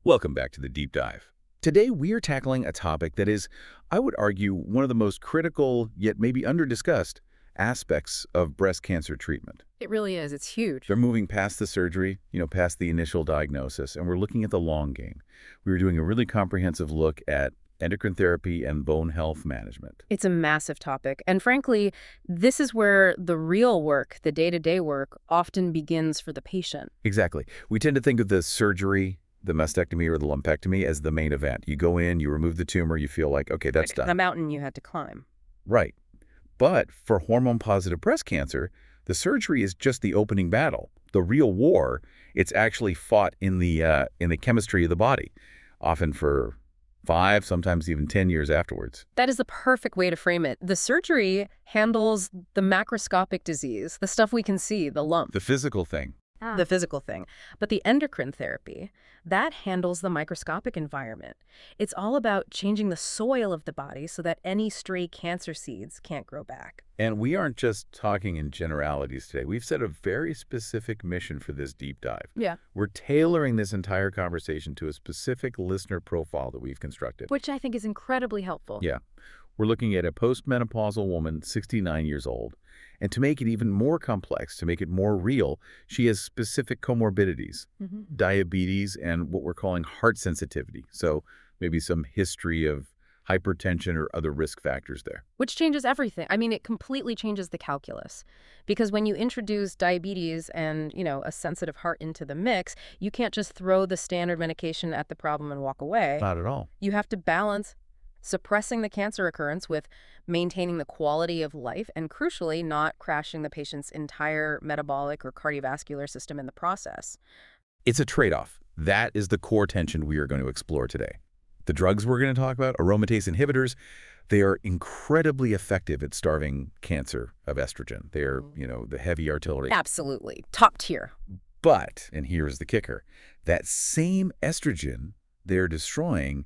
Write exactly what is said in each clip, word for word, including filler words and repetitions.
Welcome back to the Deep Dive. Today, we are tackling a topic that is, I would argue, one of the most critical, yet maybe under-discussed, aspects of breast cancer treatment. It really is. It's huge. They're moving past the surgery, you know, past the initial diagnosis, and we're looking at the long game. We were doing a really comprehensive look at endocrine therapy and bone health management. It's a massive topic. And frankly, this is where the real work, the day-to-day work, often begins for the patient. Exactly. We tend to think of the surgery, the mastectomy or the lumpectomy as the main event. You go in, you remove the tumor, you feel like, okay, that's Right. done. The mountain you had to climb. Right. But for hormone-positive breast cancer, the surgery is just the opening battle. The real war, it's actually fought in the, uh, in the chemistry of the body, often for five, sometimes even ten years afterwards. That is the perfect way to frame it. The surgery handles the macroscopic disease, the stuff we can see, the lump. The physical thing. The physical thing. But the endocrine therapy, that handles the microscopic environment. It's all about changing the soil of the body so that any stray cancer seeds can't grow back. And we aren't just talking in generalities today. We've set a very specific mission for this deep dive. Yeah. We're tailoring this entire conversation to a specific listener profile that we've constructed. Which I think is incredibly helpful. Yeah. We're looking at a postmenopausal woman, sixty-nine years old. And to make it even more complex, to make it more real, she has specific comorbidities, Mm-hmm. diabetes, and what we're calling heart sensitivity. So maybe some history of hypertension or other risk factors there. Which changes everything. I mean, it completely changes the calculus. Because when you introduce diabetes and, you know, a sensitive heart into the mix, you can't just throw the standard medication at the problem and walk away. Not at all. You have to balance suppressing the cancer occurrence with maintaining the quality of life and, crucially, not crashing the patient's entire metabolic or cardiovascular system in the process. It's a trade-off. That is the core tension we are going to explore today. The drugs we're going to talk about, aromatase inhibitors, they are incredibly effective at starving cancer of estrogen. They are, you know, the heavy artillery. Absolutely. Top tier. But, and here's the kicker, that same estrogen they're destroying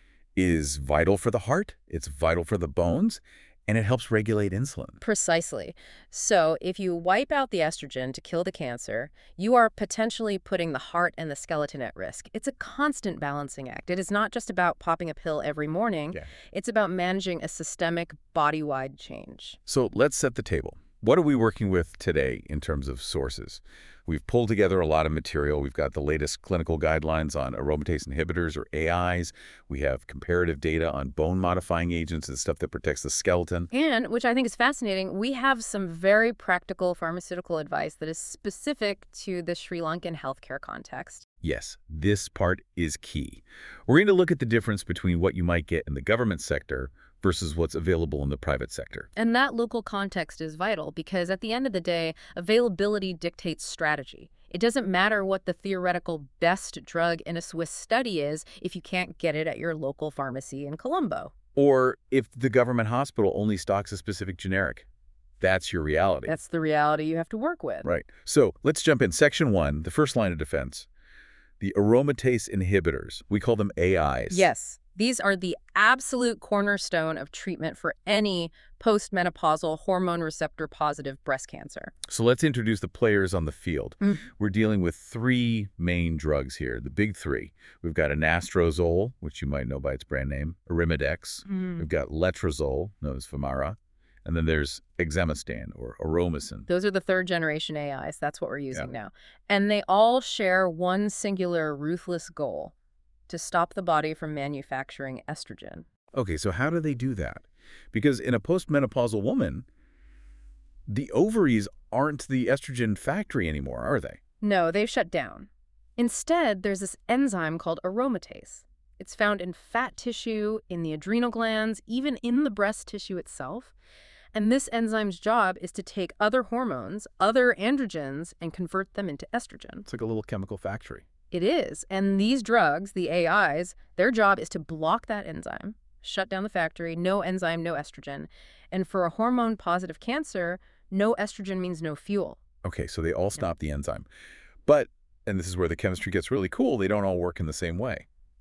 is vital for the heart, it's vital for the bones, and it helps regulate insulin. Precisely. So if you wipe out the estrogen to kill the cancer, you are potentially putting the heart and the skeleton at risk. It's a constant balancing act. It is not just about popping a pill every morning. Yeah. It's about managing a systemic body-wide change. So let's set the table. What are we working with today in terms of sources? We've pulled together a lot of material. We've got the latest clinical guidelines on aromatase inhibitors or A Is. We have comparative data on bone-modifying agents and stuff that protects the skeleton. And, which I think is fascinating, we have some very practical pharmaceutical advice that is specific to the Sri Lankan healthcare context. Yes, this part is key. We're going to look at the difference between what you might get in the government sector versus what's available in the private sector. And that local context is vital because at the end of the day, availability dictates strategy. It doesn't matter what the theoretical best drug in a Swiss study is if you can't get it at your local pharmacy in Colombo. Or if the government hospital only stocks a specific generic. That's your reality. That's the reality you have to work with. Right. So let's jump in. Section one, the first line of defense. The aromatase inhibitors. We call them A Is. Yes. These are the absolute cornerstone of treatment for any postmenopausal hormone receptor positive breast cancer. So let's introduce the players on the field. Mm. We're dealing with three main drugs here, the big three. We've got anastrozole, which you might know by its brand name, Arimidex. Mm. We've got letrozole, known as Femara. And then there's exemestane or aromasin. Those are the third generation A Is. That's what we're using Yeah. now. And they all share one singular ruthless goal: to stop the body from manufacturing estrogen. Okay, so how do they do that? Because in a postmenopausal woman, the ovaries aren't the estrogen factory anymore, are they? No, they've shut down. Instead, there's this enzyme called aromatase. It's found in fat tissue, in the adrenal glands, even in the breast tissue itself. And this enzyme's job is to take other hormones, other androgens, and convert them into estrogen. It's like a little chemical factory. It is. And these drugs, the A Is, their job is to block that enzyme, shut down the factory, no enzyme, no estrogen. And for a hormone-positive cancer, no estrogen means no fuel. Okay, so they all stop the enzyme. But, and this is where the chemistry gets really cool, they don't all work in the same way.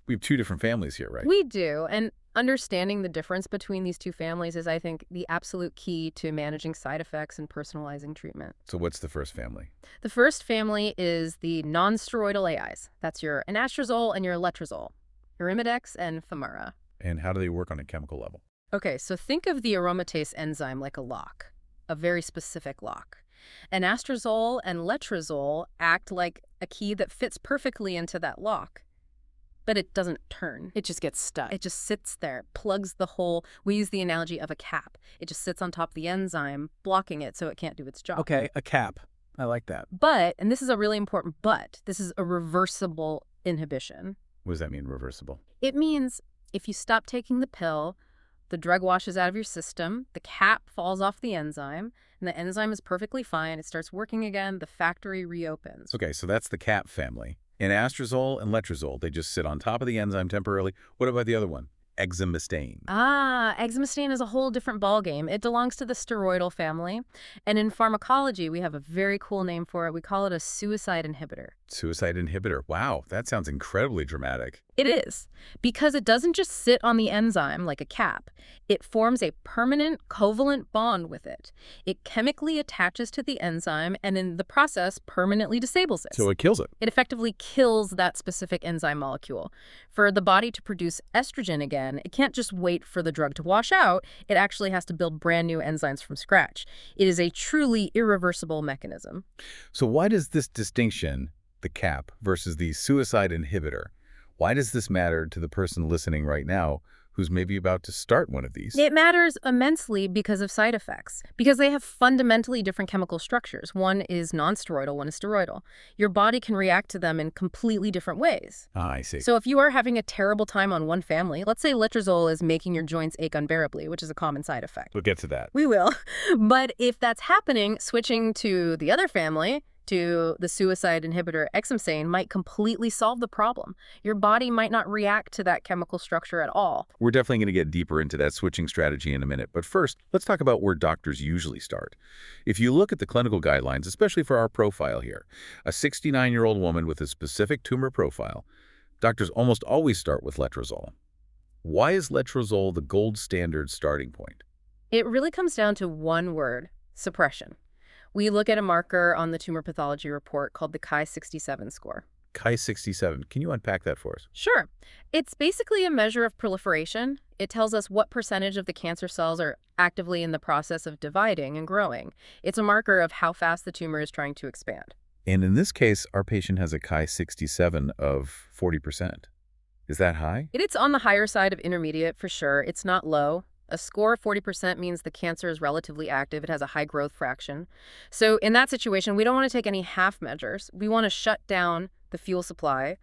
We have two different families here, right? We do, and understanding the difference between these two families is, I think, the absolute key to managing side effects and personalizing treatment. So what's the first family? The first family is the non-steroidal A Is. That's your anastrozole and your letrozole, Arimidex and Femara. And how do they work on a chemical level? Okay, so think of the aromatase enzyme like a lock, a very specific lock. Anastrozole and letrozole act like a key that fits perfectly into that lock. But it doesn't turn. It just gets stuck. It just sits there, plugs the hole. We use the analogy of a cap. It just sits on top of the enzyme, blocking it so it can't do its job. Okay, a cap. I like that. But, and this is a really important but, this is a reversible inhibition. What does that mean, reversible? It means if you stop taking the pill, the drug washes out of your system, the cap falls off the enzyme, and the enzyme is perfectly fine. It starts working again. The factory reopens. Okay, so that's the cap family. Anastrozole and letrozole, they just sit on top of the enzyme temporarily. What about the other one? Exemestane. Ah, exemestane is a whole different ballgame. It belongs to the steroidal family. And in pharmacology, we have a very cool name for it. We call it a suicide inhibitor. Suicide inhibitor. Wow, that sounds incredibly dramatic. It is, because it doesn't just sit on the enzyme like a cap. It forms a permanent covalent bond with it. It chemically attaches to the enzyme and in the process permanently disables it. So it kills it. It effectively kills that specific enzyme molecule. For the body to produce estrogen again, it can't just wait for the drug to wash out. It actually has to build brand new enzymes from scratch. It is a truly irreversible mechanism. So why does this distinction, the cap versus the suicide inhibitor, why does this matter to the person listening right now who's maybe about to start one of these? It matters immensely because of side effects, because they have fundamentally different chemical structures. One is non-steroidal, one is steroidal. Your body can react to them in completely different ways. Ah, I see. So if you are having a terrible time on one family, let's say letrozole is making your joints ache unbearably, which is a common side effect. We'll get to that. We will. But if that's happening, switching to the other family, to the suicide inhibitor exemestane, might completely solve the problem. Your body might not react to that chemical structure at all. We're definitely going to get deeper into that switching strategy in a minute. But first, let's talk about where doctors usually start. If you look at the clinical guidelines, especially for our profile here, a sixty-nine-year-old woman with a specific tumor profile, doctors almost always start with letrozole. Why is letrozole the gold standard starting point? It really comes down to one word: suppression. We look at a marker on the tumor pathology report called the K I sixty-seven score. K I sixty-seven. Can you unpack that for us? Sure. It's basically a measure of proliferation. It tells us what percentage of the cancer cells are actively in the process of dividing and growing. It's a marker of how fast the tumor is trying to expand. And in this case, our patient has a K I sixty-seven of forty percent. Is that high? It's on the higher side of intermediate for sure. It's not low. A score of forty percent means the cancer is relatively active. It has a high growth fraction. So in that situation, we don't want to take any half measures. We want to shut down the fuel supply,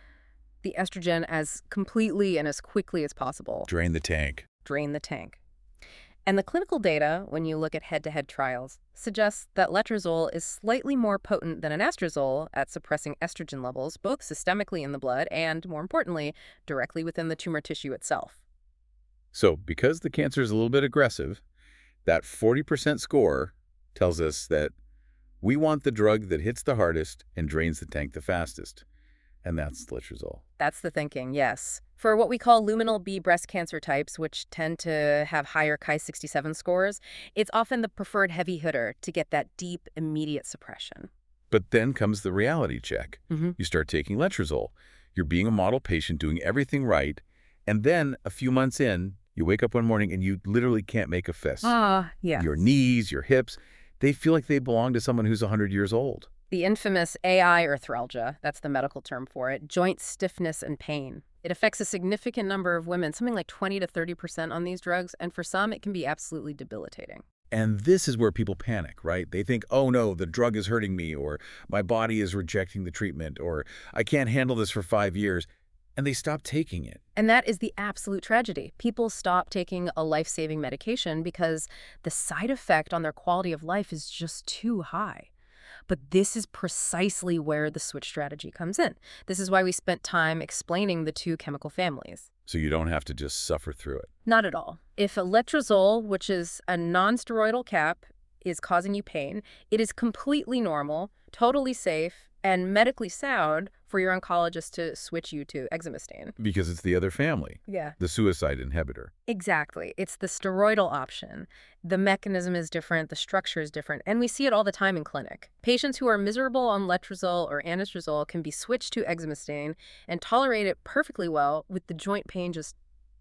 the estrogen, as completely and as quickly as possible. Drain the tank. Drain the tank. And the clinical data, when you look at head-to-head trials, suggests that letrozole is slightly more potent than anastrozole at suppressing estrogen levels, both systemically in the blood and, more importantly, directly within the tumor tissue itself. So because the cancer is a little bit aggressive, that forty percent score tells us that we want the drug that hits the hardest and drains the tank the fastest. And that's letrozole. That's the thinking, yes. For what we call luminal B breast cancer types, which tend to have higher K I sixty-seven scores, it's often the preferred heavy hitter to get that deep, immediate suppression. But then comes the reality check. Mm-hmm. You start taking letrozole. You're being a model patient, doing everything right. And then a few months in, you wake up one morning and you literally can't make a fist. Ah, yeah. Your knees, your hips, they feel like they belong to someone who's one hundred years old. The infamous A I arthralgia, that's the medical term for it, joint stiffness and pain. It affects a significant number of women, something like twenty to thirty percent on these drugs, and for some, it can be absolutely debilitating. And this is where people panic, right? They think, oh no, the drug is hurting me, or my body is rejecting the treatment, or I can't handle this for five years. And they stop taking it. And that is the absolute tragedy. People stop taking a life-saving medication because the side effect on their quality of life is just too high. But this is precisely where the switch strategy comes in. This is why we spent time explaining the two chemical families. So you don't have to just suffer through it. Not at all. If a letrozole, which is a non-steroidal cap, is causing you pain, it is completely normal, totally safe, and medically sound for your oncologist to switch you to exemestane. Because it's the other family, Yeah. the suicide inhibitor. Exactly. It's the steroidal option. The mechanism is different, the structure is different, and we see it all the time in clinic. Patients who are miserable on letrozole or anastrozole can be switched to exemestane and tolerate it perfectly well with the joint pain just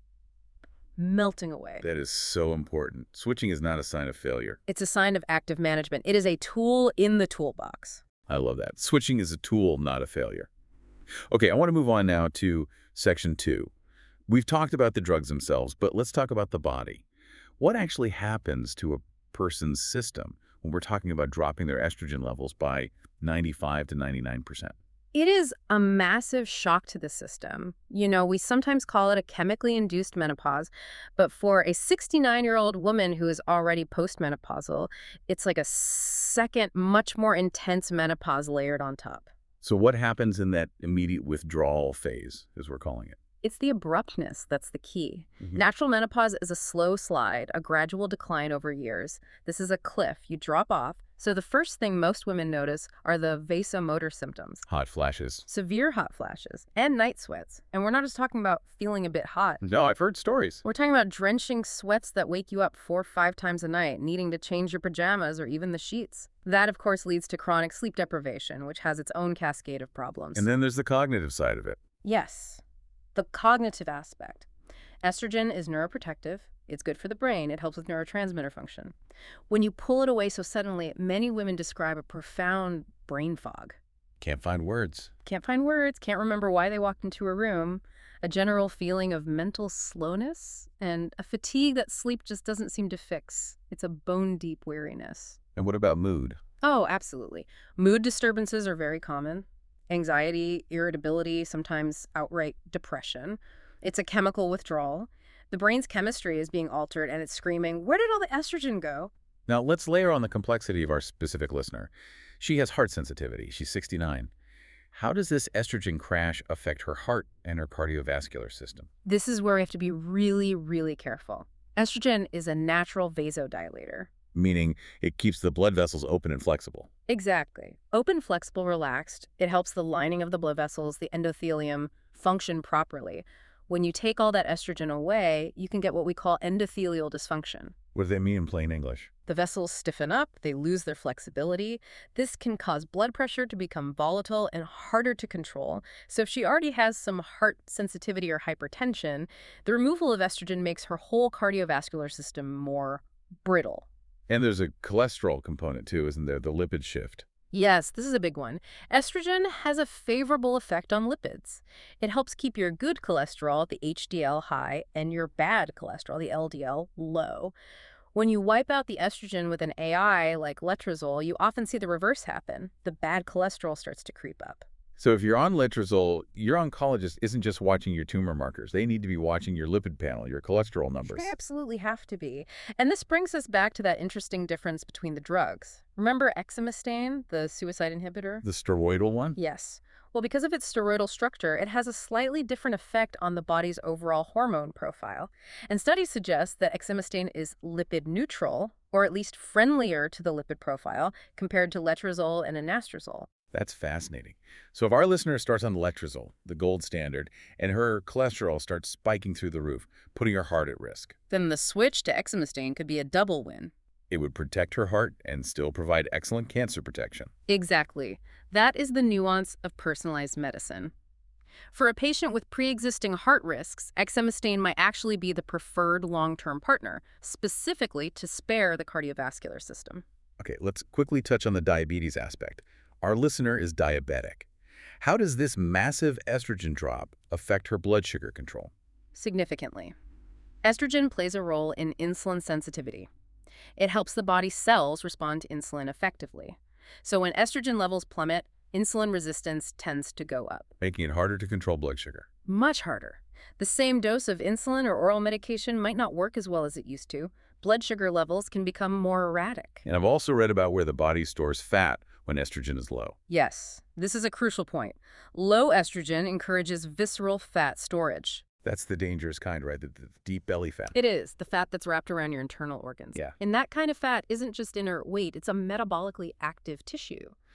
melting away. That is so important. Switching is not a sign of failure. It's a sign of active management. It is a tool in the toolbox. I love that. Switching is a tool, not a failure. Okay, I want to move on now to section two. We've talked about the drugs themselves, but let's talk about the body. What actually happens to a person's system when we're talking about dropping their estrogen levels by ninety-five to ninety-nine percent? It is a massive shock to the system. You know, we sometimes call it a chemically induced menopause, but for a sixty-nine-year-old woman who is already postmenopausal, it's like a second, much more intense menopause layered on top. So what happens in that immediate withdrawal phase, as we're calling it? It's the abruptness that's the key. Mhm. Natural menopause is a slow slide, a gradual decline over years. This is a cliff. You drop off. So the first thing most women notice are the vasomotor symptoms. Hot flashes. Severe hot flashes and night sweats. And we're not just talking about feeling a bit hot. No, I've heard stories. We're talking about drenching sweats that wake you up four or five times a night, needing to change your pajamas or even the sheets. That, of course, leads to chronic sleep deprivation, which has its own cascade of problems. And then there's the cognitive side of it. Yes, the cognitive aspect. Estrogen is neuroprotective. It's good for the brain. It helps with neurotransmitter function. When you pull it away so suddenly, many women describe a profound brain fog. Can't find words. Can't find words, can't remember why they walked into a room, a general feeling of mental slowness, and a fatigue that sleep just doesn't seem to fix. It's a bone-deep weariness. And what about mood? Oh, absolutely. Mood disturbances are very common. Anxiety, irritability, sometimes outright depression. It's a chemical withdrawal. The brain's chemistry is being altered and it's screaming, where did all the estrogen go? Now, let's layer on the complexity of our specific listener. She has heart sensitivity. She's sixty-nine. How does this estrogen crash affect her heart and her cardiovascular system? This is where we have to be really, really careful. Estrogen is a natural vasodilator. Meaning it keeps the blood vessels open and flexible. Exactly. Open, flexible, relaxed. It helps the lining of the blood vessels, the endothelium, function properly. When you take all that estrogen away, you can get what we call endothelial dysfunction. What does that mean in plain English? The vessels stiffen up, they lose their flexibility. This can cause blood pressure to become volatile and harder to control. So if she already has some heart sensitivity or hypertension, the removal of estrogen makes her whole cardiovascular system more brittle. And there's a cholesterol component too, isn't there? The lipid shift. Yes, this is a big one. Estrogen has a favorable effect on lipids. It helps keep your good cholesterol, the H D L, high, and your bad cholesterol, the L D L, low. When you wipe out the estrogen with an A I like letrozole, you often see the reverse happen. The bad cholesterol starts to creep up. So if you're on letrozole, your oncologist isn't just watching your tumor markers. They need to be watching your lipid panel, your cholesterol numbers. They absolutely have to be. And this brings us back to that interesting difference between the drugs. Remember exemestane, the suicide inhibitor? The steroidal one? Yes. Well, because of its steroidal structure, it has a slightly different effect on the body's overall hormone profile. And studies suggest that exemestane is lipid neutral, or at least friendlier to the lipid profile, compared to letrozole and anastrozole. That's fascinating. So if our listener starts on letrozole, the gold standard, and her cholesterol starts spiking through the roof, putting her heart at risk, Then the switch to exemestane could be a double win. it would protect her heart and still provide excellent cancer protection. Exactly. That is the nuance of personalized medicine. For a patient with pre-existing heart risks, exemestane might actually be the preferred long-term partner, specifically to spare the cardiovascular system. Okay, let's quickly touch on the diabetes aspect. Our listener is diabetic. How does this massive estrogen drop affect her blood sugar control? Significantly. Estrogen plays a role in insulin sensitivity. It helps the body's cells respond to insulin effectively. So when estrogen levels plummet, insulin resistance tends to go up. Making it harder to control blood sugar. Much harder. The same dose of insulin or oral medication might not work as well as it used to. Blood sugar levels can become more erratic. And I've also read about where the body stores fat when estrogen is low. Yes, this is a crucial point. Low estrogen encourages visceral fat storage. That's the dangerous kind, right? The, the deep belly fat. It is, the fat that's wrapped around your internal organs. Yeah. And that kind of fat isn't just inert weight, it's a metabolically active tissue.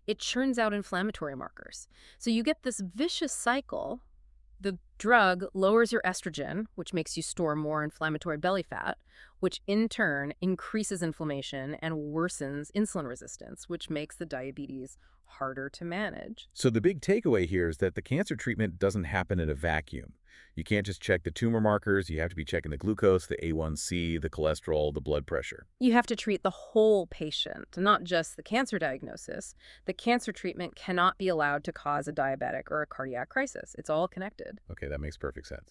it churns out inflammatory markers. So you get this vicious cycle. The drug lowers your estrogen, which makes you store more inflammatory belly fat, which in turn increases inflammation and worsens insulin resistance, which makes the diabetes harder to manage. So the big takeaway here is that the cancer treatment doesn't happen in a vacuum. You can't just check the tumor markers. You have to be checking the glucose, the A one C, the cholesterol, the blood pressure. You have to treat the whole patient, not just the cancer diagnosis. The cancer treatment cannot be allowed to cause a diabetic or a cardiac crisis. It's all connected. Okay, that makes perfect sense.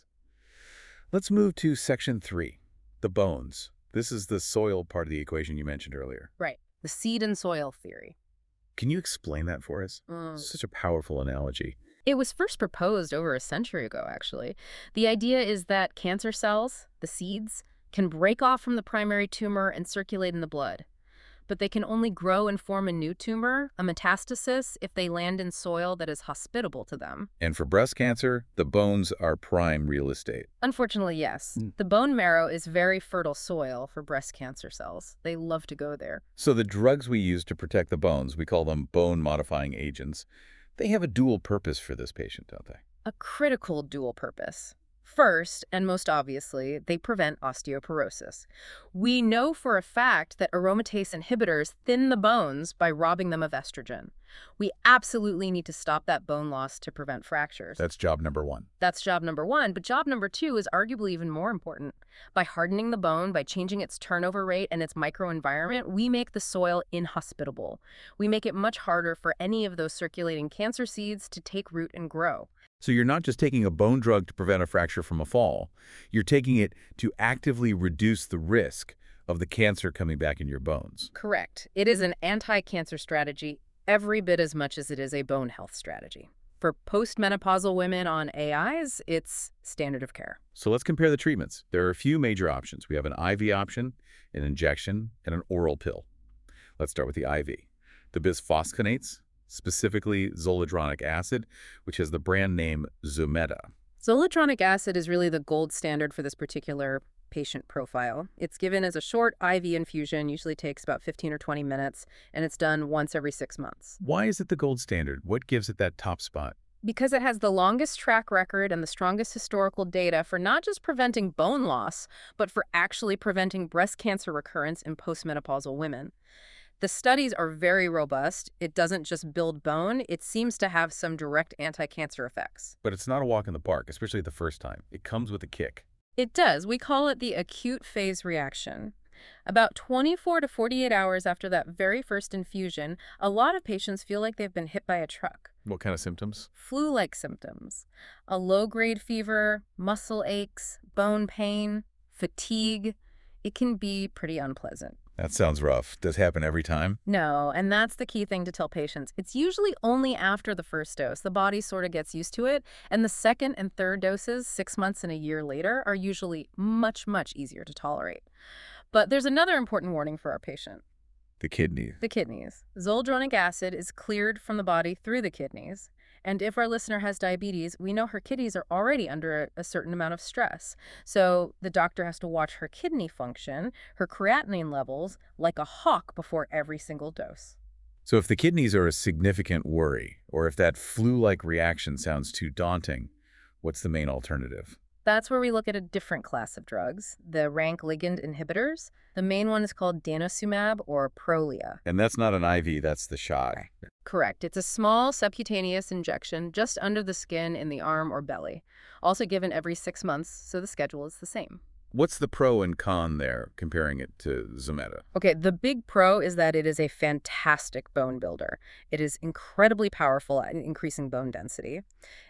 Let's move to section three, the bones. This is the soil part of the equation you mentioned earlier. Right. The seed and soil theory. Can you explain that for us? Mm. Such a powerful analogy. It was first proposed over a century ago, actually. The idea is that cancer cells, the seeds, can break off from the primary tumor and circulate in the blood. But they can only grow and form a new tumor, a metastasis, if they land in soil that is hospitable to them. And for breast cancer, the bones are prime real estate. Unfortunately, yes. Mm. The bone marrow is very fertile soil for breast cancer cells. They love to go there. So the drugs we use to protect the bones, we call them bone-modifying agents, they have a dual purpose for this patient, don't they? A critical dual purpose. First, and most obviously, they prevent osteoporosis. We know for a fact that aromatase inhibitors thin the bones by robbing them of estrogen. We absolutely need to stop that bone loss to prevent fractures. That's job number one. That's job number one, but job number two is arguably even more important. By hardening the bone, by changing its turnover rate and its microenvironment, we make the soil inhospitable. We make it much harder for any of those circulating cancer seeds to take root and grow. So you're not just taking a bone drug to prevent a fracture from a fall. You're taking it to actively reduce the risk of the cancer coming back in your bones. Correct. It is an anti-cancer strategy every bit as much as it is a bone health strategy. For postmenopausal women on A Is, it's standard of care. So let's compare the treatments. There are a few major options. We have an I V option, an injection, and an oral pill. Let's start with the I V. The bisphosphonates, specifically zoledronic acid, which has the brand name Zometa. Zoledronic acid is really the gold standard for this particular patient profile. It's given as a short I V infusion, usually takes about fifteen or twenty minutes, and it's done once every six months. Why is it the gold standard? What gives it that top spot? Because it has the longest track record and the strongest historical data for not just preventing bone loss, but for actually preventing breast cancer recurrence in postmenopausal women. The studies are very robust. It doesn't just build bone. It seems to have some direct anti-cancer effects. But it's not a walk in the park, especially the first time. It comes with a kick. It does. We call it the acute phase reaction. About twenty-four to forty-eight hours after that very first infusion, a lot of patients feel like they've been hit by a truck. What kind of symptoms? Flu-like symptoms. A low-grade fever, muscle aches, bone pain, fatigue. It can be pretty unpleasant. That sounds rough. Does it happen every time? No, and that's the key thing to tell patients. It's usually only after the first dose. The body sort of gets used to it, and the second and third doses, six months and a year later, are usually much, much easier to tolerate. But there's another important warning for our patient. The kidney. The kidneys. Zoledronic acid is cleared from the body through the kidneys. And if our listener has diabetes, we know her kidneys are already under a certain amount of stress. So the doctor has to watch her kidney function, her creatinine levels, like a hawk before every single dose. So if the kidneys are a significant worry, or if that flu-like reaction sounds too daunting, what's the main alternative? That's where we look at a different class of drugs, the rank ligand inhibitors. The main one is called denosumab or Prolia. And that's not an I V, that's the shot. Correct. It's a small subcutaneous injection just under the skin in the arm or belly, also given every six months, so the schedule is the same. What's the pro and con there, comparing it to Zometa? Okay, the big pro is that it is a fantastic bone builder. It is incredibly powerful at increasing bone density.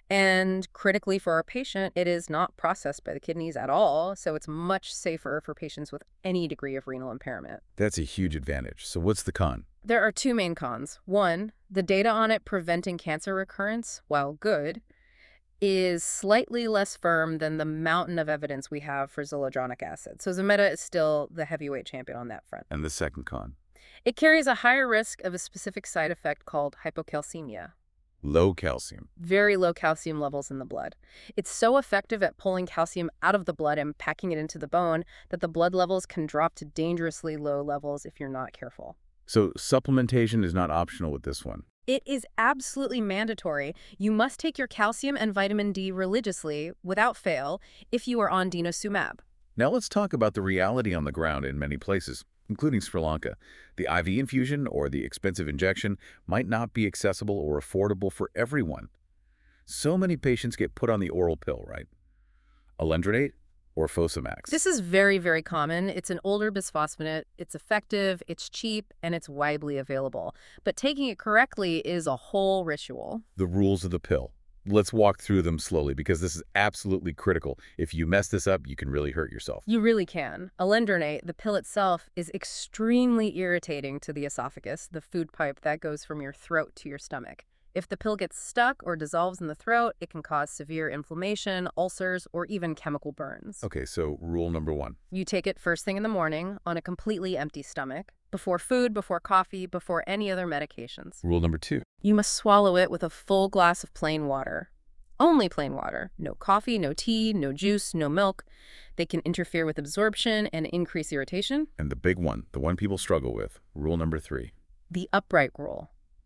And critically for our patient, it is not processed by the kidneys at all, so it's much safer for patients with any degree of renal impairment. That's a huge advantage. So what's the con? There are two main cons. One, the data on it preventing cancer recurrence, while good, is slightly less firm than the mountain of evidence we have for zoledronic acid. So Zometa is still the heavyweight champion on that front. And the second con? It carries a higher risk of a specific side effect called hypocalcemia. Low calcium. Very low calcium levels in the blood. It's so effective at pulling calcium out of the blood and packing it into the bone that the blood levels can drop to dangerously low levels if you're not careful. So supplementation is not optional with this one. It is absolutely mandatory. You must take your calcium and vitamin D religiously, without fail, if you are on denosumab. Now let's talk about the reality on the ground in many places, including Sri Lanka. The I V infusion or the expensive injection might not be accessible or affordable for everyone. So many patients get put on the oral pill, right? Alendronate or Fosamax. This is very, very common. It's an older bisphosphonate. It's effective, it's cheap, and it's widely available. But taking it correctly is a whole ritual. The rules of the pill. Let's walk through them slowly because this is absolutely critical. If you mess this up, you can really hurt yourself. You really can. Alendronate, the pill itself, is extremely irritating to the esophagus, the food pipe that goes from your throat to your stomach. If the pill gets stuck or dissolves in the throat, it can cause severe inflammation, ulcers, or even chemical burns. Okay, so rule number one. You take it first thing in the morning on a completely empty stomach, before food, before coffee, before any other medications. Rule number two. You must swallow it with a full glass of plain water. Only plain water. No coffee, no tea, no juice, no milk. They can interfere with absorption and increase irritation. And the big one, the one people struggle with, rule number three. The upright rule.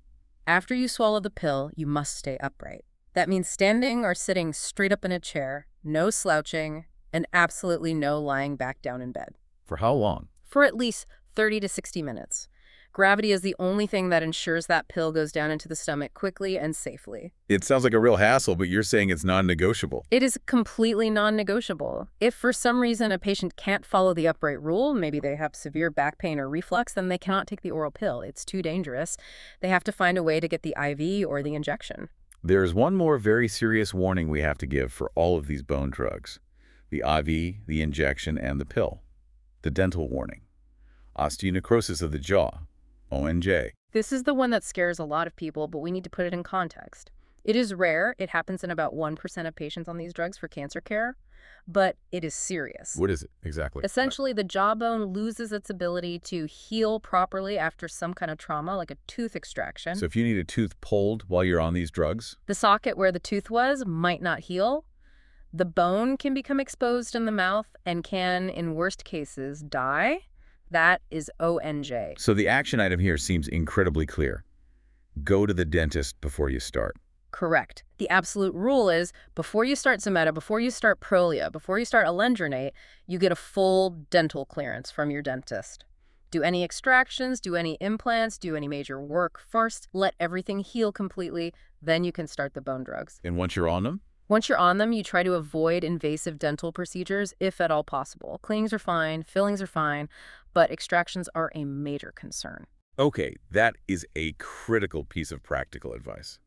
After you swallow the pill, you must stay upright. That means standing or sitting straight up in a chair, no slouching, and absolutely no lying back down in bed. For how long? For at least thirty to sixty minutes. Gravity is the only thing that ensures that pill goes down into the stomach quickly and safely. It sounds like a real hassle, but you're saying it's non-negotiable. It is completely non-negotiable. If for some reason a patient can't follow the upright rule, maybe they have severe back pain or reflux, then they cannot take the oral pill. It's too dangerous. They have to find a way to get the I V or the injection. There's one more very serious warning we have to give for all of these bone drugs. The I V, the injection, and the pill. The dental warning. Osteonecrosis of the jaw. O N J. This is the one that scares a lot of people, but we need to put it in context. It is rare. It happens in about one percent of patients on these drugs for cancer care, but it is serious. What is it exactly? Essentially, the jawbone loses its ability to heal properly after some kind of trauma, like a tooth extraction. So if you need a tooth pulled while you're on these drugs? The socket where the tooth was might not heal. The bone can become exposed in the mouth and can, in worst cases, die. That is O N J. So the action item here seems incredibly clear. Go to the dentist before you start. Correct. The absolute rule is before you start Zometa, before you start Prolia, before you start Alendronate, you get a full dental clearance from your dentist. Do any extractions, do any implants, do any major work first, let everything heal completely, then you can start the bone drugs. And once you're on them? Once you're on them, you try to avoid invasive dental procedures if at all possible. Cleanings are fine, fillings are fine, but extractions are a major concern. Okay, that is a critical piece of practical advice.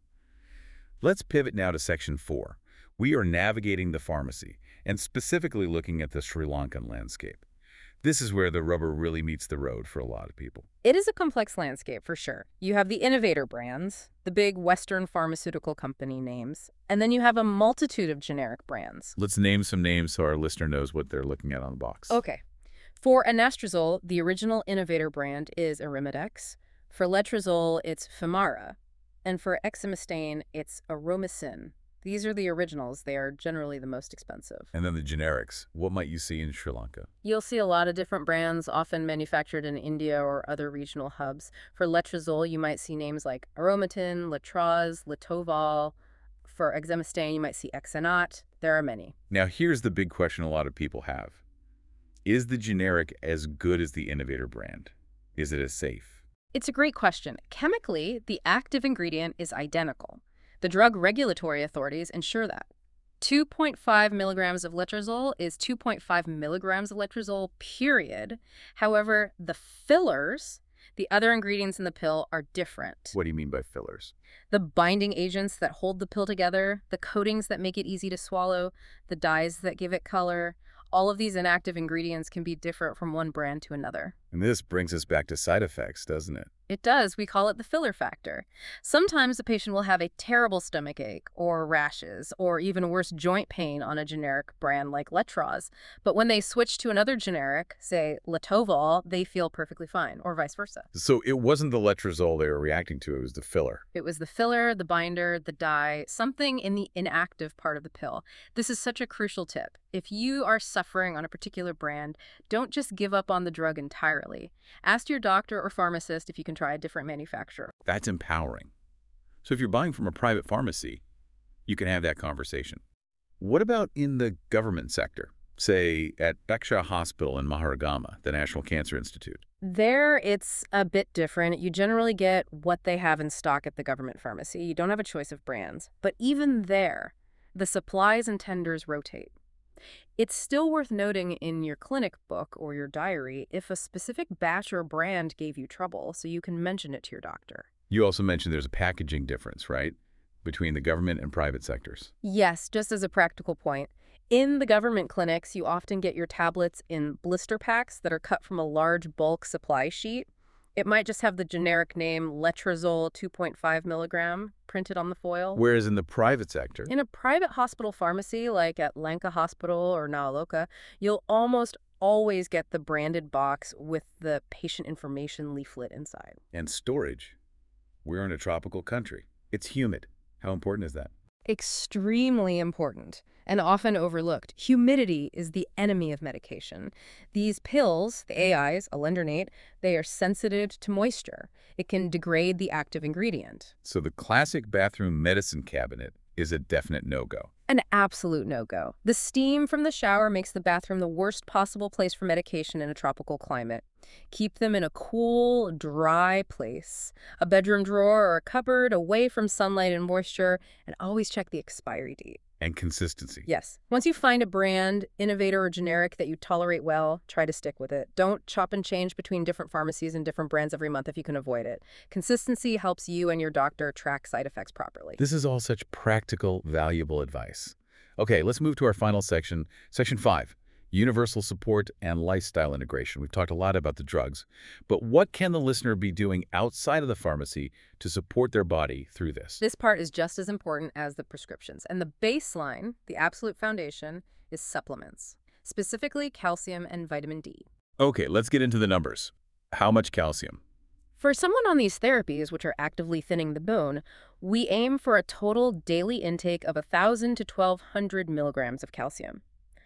Let's pivot now to section four. We are navigating the pharmacy and specifically looking at the Sri Lankan landscape. This is where the rubber really meets the road for a lot of people. It is a complex landscape for sure. You have the innovator brands, the big Western pharmaceutical company names, and then you have a multitude of generic brands. Let's name some names so our listener knows what they're looking at on the box. Okay. For anastrozole, the original innovator brand is Arimidex. For letrozole, it's Femara. And for exemestane, it's Aromacin. These are the originals. They are generally the most expensive. And then the generics. What might you see in Sri Lanka? You'll see a lot of different brands, often manufactured in India or other regional hubs. For letrozole, you might see names like Aromatin, Letroz, Letoval. For exemestane, you might see Exenat. There are many. Now, here's the big question a lot of people have. Is the generic as good as the innovator brand? Is it as safe? It's a great question. Chemically, the active ingredient is identical. The drug regulatory authorities ensure that. two point five milligrams of letrozole is two point five milligrams of letrozole, period. However, the fillers, the other ingredients in the pill, are different. What do you mean by fillers? The binding agents that hold the pill together, the coatings that make it easy to swallow, the dyes that give it color, all of these inactive ingredients can be different from one brand to another. And this brings us back to side effects, doesn't it? It does. We call it the filler factor. Sometimes a patient will have a terrible stomach ache or rashes or even worse joint pain on a generic brand like Letroz. But when they switch to another generic, say Letoval, they feel perfectly fine, or vice versa. So it wasn't the letrozole they were reacting to, it was the filler. It was the filler, the binder, the dye, something in the inactive part of the pill. This is such a crucial tip. If you are suffering on a particular brand, don't just give up on the drug entirely. Ask your doctor or pharmacist if you can try a different manufacturer. That's empowering. So if you're buying from a private pharmacy, you can have that conversation. What about in the government sector? Say, at Baksha Hospital in Maharagama, the National Cancer Institute. There, it's a bit different. You generally get what they have in stock at the government pharmacy. You don't have a choice of brands. But even there, the supplies and tenders rotate. It's still worth noting in your clinic book or your diary if a specific batch or brand gave you trouble, so you can mention it to your doctor. You also mentioned there's a packaging difference, right, between the government and private sectors. Yes, just as a practical point. In the government clinics, you often get your tablets in blister packs that are cut from a large bulk supply sheet. It might just have the generic name Letrozole two point five milligram printed on the foil. Whereas in the private sector, In a private hospital pharmacy, like at Lanka Hospital or Naaloka, you'll almost always get the branded box with the patient information leaflet inside. and storage, we're in a tropical country. It's humid. How important is that? Extremely important and often overlooked. Humidity is the enemy of medication. These pills, the A Is, alendronate, they are sensitive to moisture. It can degrade the active ingredient. So the classic bathroom medicine cabinet is a definite no-go. An absolute no-go. The steam from the shower makes the bathroom the worst possible place for medication in a tropical climate. Keep them in a cool, dry place. A bedroom drawer or a cupboard away from sunlight and moisture, and always check the expiry date. And consistency. Yes. Once you find a brand, innovator, or generic that you tolerate well, try to stick with it. Don't chop and change between different pharmacies and different brands every month if you can avoid it. Consistency helps you and your doctor track side effects properly. This is all such practical, valuable advice. Okay, let's move to our final section, section five, universal support and lifestyle integration. We've talked a lot about the drugs, but what can the listener be doing outside of the pharmacy to support their body through this? This part is just as important as the prescriptions. And the baseline, the absolute foundation, is supplements, specifically calcium and vitamin D. Okay, let's get into the numbers. How much calcium? For someone on these therapies, which are actively thinning the bone, we aim for a total daily intake of one thousand to twelve hundred milligrams of calcium.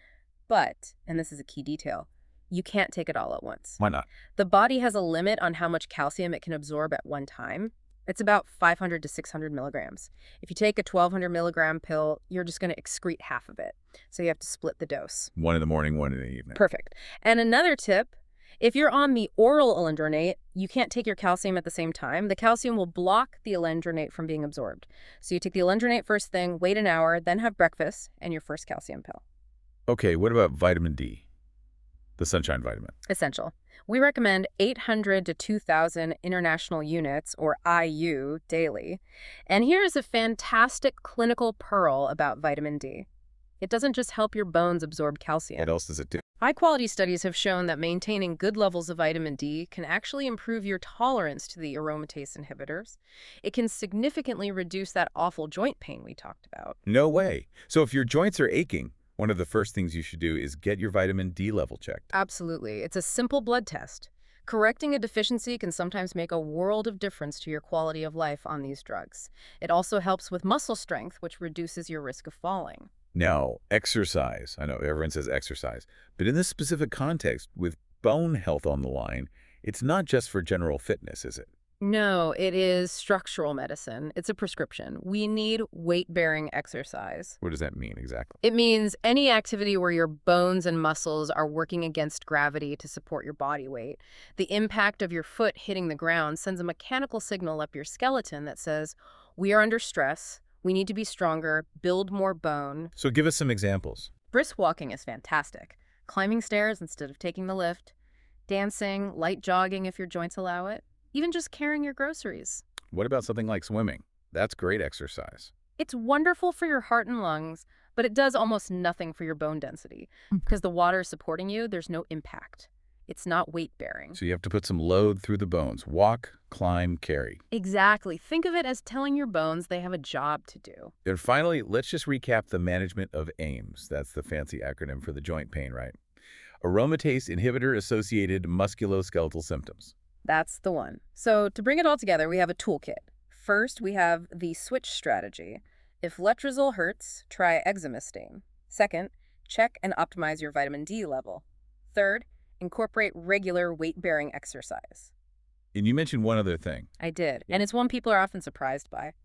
But, and this is a key detail, you can't take it all at once. Why not? The body has a limit on how much calcium it can absorb at one time. It's about five hundred to six hundred milligrams. If you take a twelve hundred milligram pill, you're just going to excrete half of it. So you have to split the dose. One in the morning, one in the evening. Perfect. And another tip, if you're on the oral alendronate, you can't take your calcium at the same time. The calcium will block the alendronate from being absorbed. So you take the alendronate first thing, wait an hour, then have breakfast, and your first calcium pill. Okay, what about vitamin D? The sunshine vitamin. Essential. We recommend eight hundred to two thousand international units, or I U, daily. And here's a fantastic clinical pearl about vitamin D. It doesn't just help your bones absorb calcium. What else does it do? High-quality studies have shown that maintaining good levels of vitamin D can actually improve your tolerance to the aromatase inhibitors. It can significantly reduce that awful joint pain we talked about. No way. So if your joints are aching, one of the first things you should do is get your vitamin D level checked. Absolutely. It's a simple blood test. Correcting a deficiency can sometimes make a world of difference to your quality of life on these drugs. It also helps with muscle strength, which reduces your risk of falling. Now, exercise. I know everyone says exercise, but in this specific context, with bone health on the line, it's not just for general fitness, is it? No, it is structural medicine. It's a prescription. We need weight-bearing exercise. What does that mean exactly? It means any activity where your bones and muscles are working against gravity to support your body weight. The impact of your foot hitting the ground sends a mechanical signal up your skeleton that says, we are under stress, we need to be stronger, build more bone. So give us some examples. Brisk walking is fantastic. Climbing stairs instead of taking the lift. Dancing, light jogging if your joints allow it. Even just carrying your groceries. What about something like swimming? That's great exercise. It's wonderful for your heart and lungs, but it does almost nothing for your bone density. Because the water is supporting you, there's no impact. It's not weight-bearing. So you have to put some load through the bones. Walk, climb, carry. Exactly. Think of it as telling your bones they have a job to do. And finally, let's just recap the management of A I M S. That's the fancy acronym for the joint pain, right? Aromatase inhibitor-associated musculoskeletal symptoms. That's the one. So to bring it all together, we have a toolkit. First, we have the switch strategy. If letrozole hurts, try exemestane. Second, check and optimize your vitamin D level. Third, incorporate regular weight-bearing exercise. And you mentioned one other thing. I did, and it's one people are often surprised by.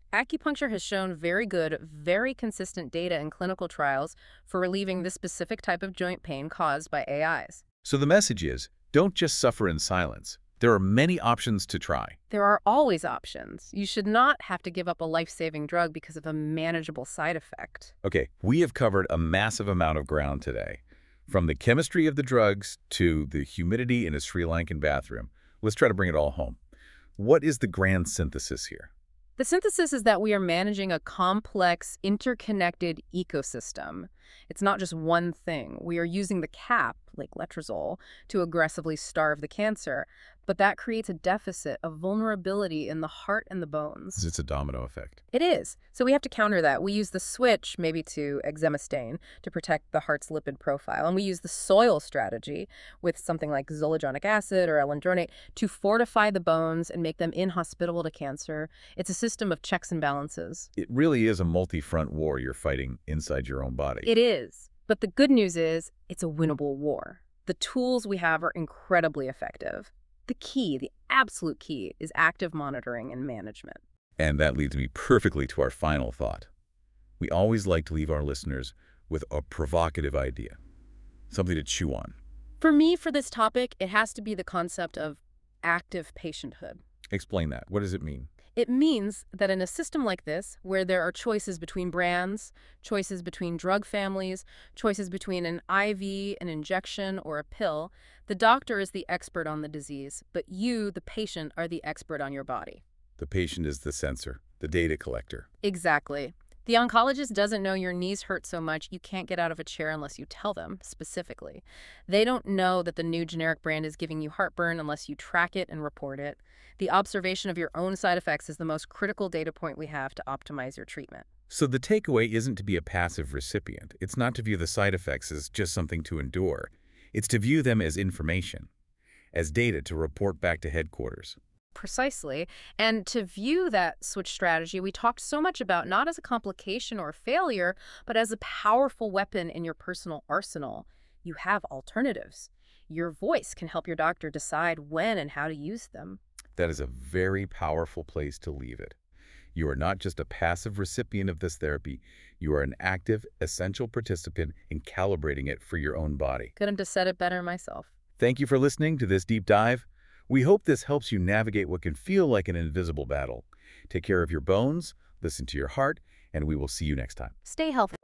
Acupuncture has shown very good, very consistent data in clinical trials for relieving this specific type of joint pain caused by A Is. So the message is, don't just suffer in silence. There are many options to try. There are always options. You should not have to give up a life-saving drug because of a manageable side effect. Okay, we have covered a massive amount of ground today. From the chemistry of the drugs to the humidity in a Sri Lankan bathroom. Let's try to bring it all home. What is the grand synthesis here? The synthesis is that we are managing a complex, interconnected ecosystem. It's not just one thing. We are using the cap, like letrozole, to aggressively starve the cancer, but that creates a deficit of vulnerability in the heart and the bones. It's a domino effect. It is. So we have to counter that. We use the switch, maybe to exemestane, to protect the heart's lipid profile. And we use the soil strategy with something like zolidronic acid or alendronate to fortify the bones and make them inhospitable to cancer. It's a system of checks and balances. It really is a multi-front war you're fighting inside your own body. It is. But the good news is it's a winnable war. The tools we have are incredibly effective. The key, the absolute key, is active monitoring and management. And that leads me perfectly to our final thought. We always like to leave our listeners with a provocative idea, something to chew on. For me, for this topic, it has to be the concept of active patienthood. Explain that. What does it mean? It means that in a system like this, where there are choices between brands, choices between drug families, choices between an I V, an injection, or a pill, the doctor is the expert on the disease, but you, the patient, are the expert on your body. The patient is the sensor, the data collector. Exactly. The oncologist doesn't know your knees hurt so much you can't get out of a chair unless you tell them, specifically. They don't know that the new generic brand is giving you heartburn unless you track it and report it. The observation of your own side effects is the most critical data point we have to optimize your treatment. So the takeaway isn't to be a passive recipient. It's not to view the side effects as just something to endure. It's to view them as information, as data to report back to headquarters. Precisely. And to view that switch strategy we talked so much about not as a complication or a failure, but as a powerful weapon in your personal arsenal. You have alternatives. Your voice can help your doctor decide when and how to use them. That is a very powerful place to leave it. You are not just a passive recipient of this therapy. You are an active, essential participant in calibrating it for your own body. Couldn't have said it better myself. Thank you for listening to this deep dive. We hope this helps you navigate what can feel like an invisible battle. Take care of your bones, listen to your heart, and we will see you next time. Stay healthy.